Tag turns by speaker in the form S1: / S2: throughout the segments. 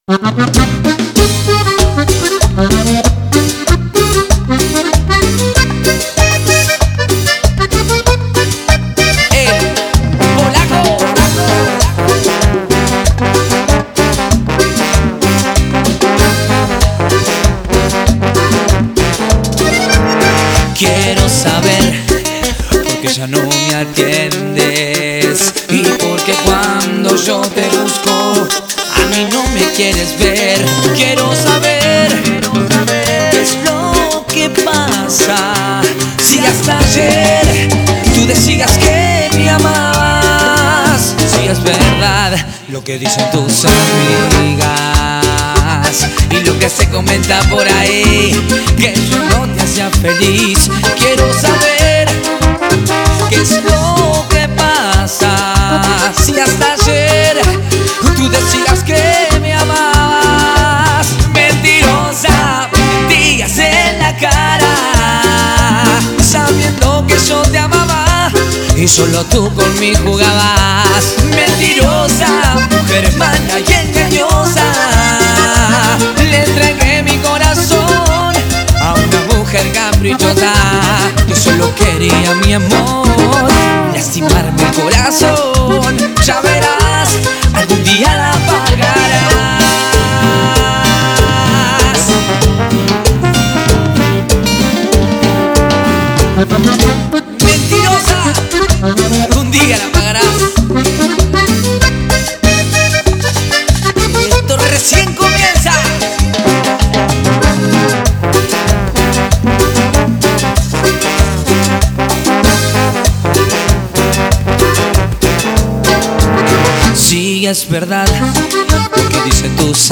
S1: Quiero saber por qué ya no me atiendes y por qué cuando yo te busco a mí no me quieres ver. Quiero saber qué es lo que pasa, si hasta ayer tú decías que me amabas, si es verdad lo que dicen tus amigas y lo que se comenta por ahí, que yo no te hacía feliz. Quiero saber qué es lo que pasa, si hasta ayer tú decías que me amabas. Mentirosa, mentías en la cara, sabiendo que yo te amaba y solo tú con mí jugabas. Mentirosa, mujer mala y engañosa, le entregué mi corazón a una mujer caprichosa. Yo solo quería mi amor, lastimarme el corazón. Ya verás, algún día la pagarás. Mentirosa, algún día la pagarás. Esto recién comienza. Sí, es verdad lo que dicen tus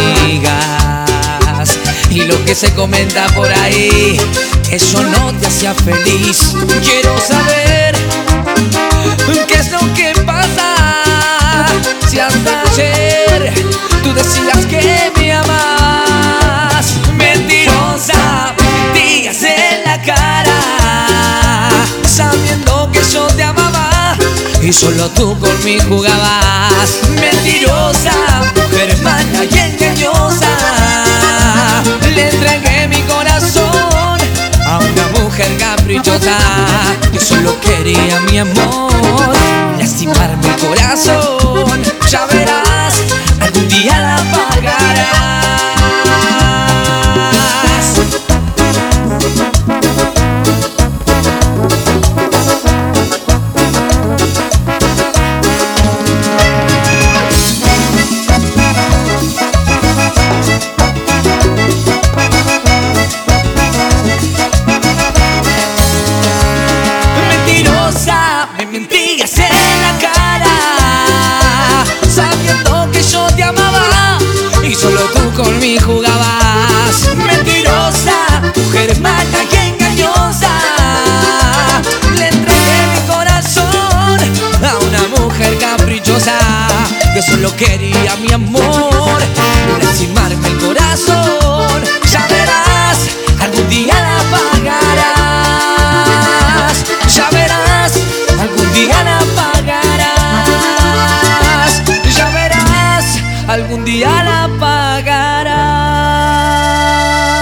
S1: amigas y lo que se comenta por ahí, eso no te hacía feliz. Quiero saber qué es lo que pasa, si hasta ayer tú decías que me amabas. Mentirosa, mentías en la cara, sabiendo que yo te amaba y solo tú con mí jugabas. Mentirosa, mujer mala y engañosa, le entregué mi corazón a una mujer caprichosa. Yo solo quería mi amor, lastimarme el corazón. Ya verás, algún día la pagarás. Me mentías en la cara, sabiendo que yo te amaba y solo tú con mí jugabas. Mentirosa, mujer mala y engañosa, le entregué mi corazón a una mujer caprichosa. Yo solo quería mi amor, lastimarme el corazón. Ya verás, algún día la pagarás. Ya verás, algún día la pagarás. Ya verás, algún día la pagarás.